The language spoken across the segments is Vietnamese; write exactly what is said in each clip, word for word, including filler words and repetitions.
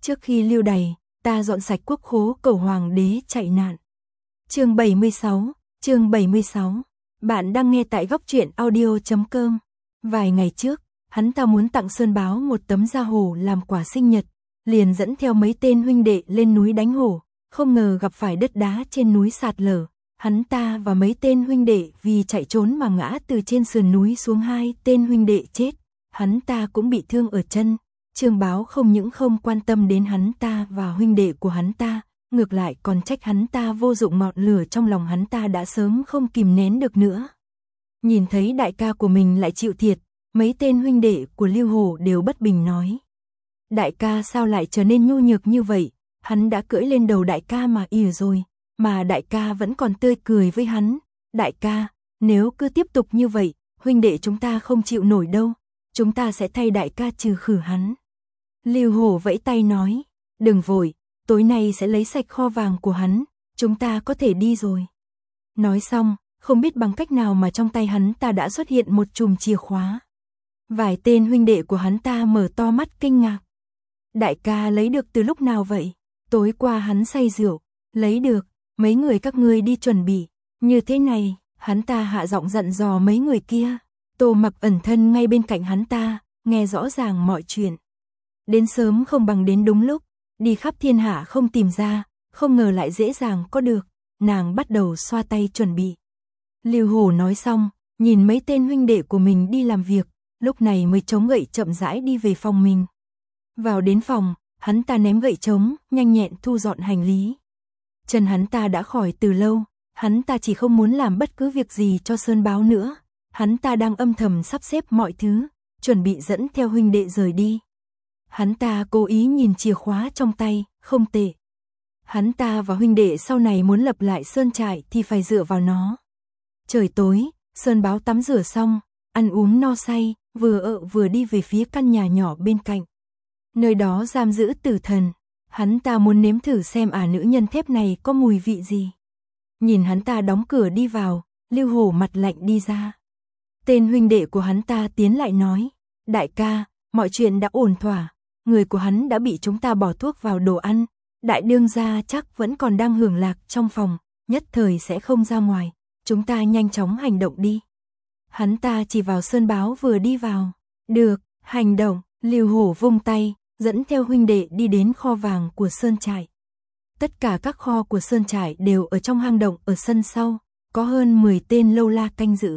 Trước khi lưu đày, ta dọn sạch quốc khố cầu hoàng đế chạy nạn. Chương bảy mươi sáu, chương bảy mươi sáu. Bạn đang nghe tại góc truyện audio chấm com. Vài ngày trước, hắn ta muốn tặng Sơn Báo một tấm da hổ làm quà sinh nhật, liền dẫn theo mấy tên huynh đệ lên núi đánh hổ, không ngờ gặp phải đất đá trên núi sạt lở. Hắn ta và mấy tên huynh đệ vì chạy trốn mà ngã từ trên sườn núi xuống, hai tên huynh đệ chết, hắn ta cũng bị thương ở chân. Trương Báo không những không quan tâm đến hắn ta và huynh đệ của hắn ta, ngược lại còn trách hắn ta vô dụng, ngọn lửa trong lòng hắn ta đã sớm không kìm nén được nữa. Nhìn thấy đại ca của mình lại chịu thiệt, mấy tên huynh đệ của Lưu Hổ đều bất bình nói: đại ca sao lại trở nên nhu nhược như vậy, hắn đã cưỡi lên đầu đại ca mà ỉa rồi, mà đại ca vẫn còn tươi cười với hắn. Đại ca, nếu cứ tiếp tục như vậy, huynh đệ chúng ta không chịu nổi đâu, chúng ta sẽ thay đại ca trừ khử hắn. Lưu Hổ vẫy tay nói: đừng vội, tối nay sẽ lấy sạch kho vàng của hắn, chúng ta có thể đi rồi. Nói xong, không biết bằng cách nào mà trong tay hắn ta đã xuất hiện một chùm chìa khóa. Vài tên huynh đệ của hắn ta mở to mắt kinh ngạc. Đại ca lấy được từ lúc nào vậy? Tối qua hắn say rượu, lấy được, mấy người các ngươi đi chuẩn bị. Như thế này, hắn ta hạ giọng dặn dò mấy người kia. Tô Mặc ẩn thân ngay bên cạnh hắn ta, nghe rõ ràng mọi chuyện. Đến sớm không bằng đến đúng lúc, đi khắp thiên hạ không tìm ra, không ngờ lại dễ dàng có được. Nàng bắt đầu xoa tay chuẩn bị. Lưu Hổ nói xong, nhìn mấy tên huynh đệ của mình đi làm việc, lúc này mới chống gậy chậm rãi đi về phòng mình. Vào đến phòng, hắn ta ném gậy trống, nhanh nhẹn thu dọn hành lý. Chân hắn ta đã khỏi từ lâu, hắn ta chỉ không muốn làm bất cứ việc gì cho Sơn Báo nữa. Hắn ta đang âm thầm sắp xếp mọi thứ, chuẩn bị dẫn theo huynh đệ rời đi. Hắn ta cố ý nhìn chìa khóa trong tay, không tệ. Hắn ta và huynh đệ sau này muốn lập lại sơn trại thì phải dựa vào nó. Trời tối, Sơn Báo tắm rửa xong, ăn uống no say, vừa ợ vừa đi về phía căn nhà nhỏ bên cạnh. Nơi đó giam giữ tử thần, hắn ta muốn nếm thử xem ả nữ nhân thép này có mùi vị gì. Nhìn hắn ta đóng cửa đi vào, Lưu Hổ mặt lạnh đi ra. Tên huynh đệ của hắn ta tiến lại nói: đại ca, mọi chuyện đã ổn thỏa, người của hắn đã bị chúng ta bỏ thuốc vào đồ ăn, đại đương gia chắc vẫn còn đang hưởng lạc trong phòng, nhất thời sẽ không ra ngoài, chúng ta nhanh chóng hành động đi. Hắn ta chỉ vào Sơn Báo vừa đi vào. Được, hành động. Lưu Hổ vung tay, dẫn theo huynh đệ đi đến kho vàng của sơn trại. Tất cả các kho của sơn trại đều ở trong hang động ở sân sau, có hơn mười tên lâu la canh giữ.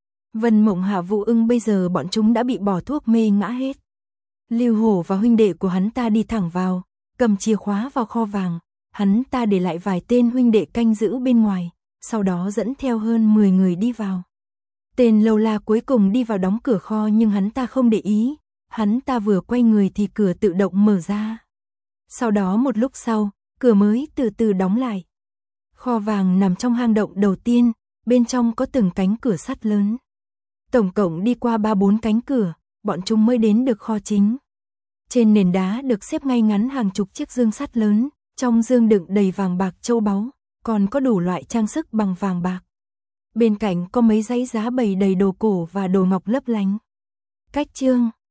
Vân Mộng Hạ Vũ Ưng bây giờ bọn chúng đã bị bỏ thuốc mê ngã hết. Lưu Hổ và huynh đệ của hắn ta đi thẳng vào, cầm chìa khóa vào kho vàng, hắn ta để lại vài tên huynh đệ canh giữ bên ngoài, sau đó dẫn theo hơn mười người đi vào. Tên lâu la cuối cùng đi vào đóng cửa kho nhưng hắn ta không để ý, hắn ta vừa quay người thì cửa tự động mở ra. Sau đó một lúc sau, cửa mới từ từ đóng lại. Kho vàng nằm trong hang động đầu tiên, bên trong có từng cánh cửa sắt lớn. Tổng cộng đi qua ba bốn cánh cửa, bọn chúng mới đến được kho chính. Trên nền đá được xếp ngay ngắn hàng chục chiếc dương sắt lớn, trong dương đựng đầy vàng bạc châu báu, còn có đủ loại trang sức bằng vàng bạc. Bên cạnh có mấy dãy giá bày đầy đồ cổ và đồ ngọc lấp lánh. Cách chương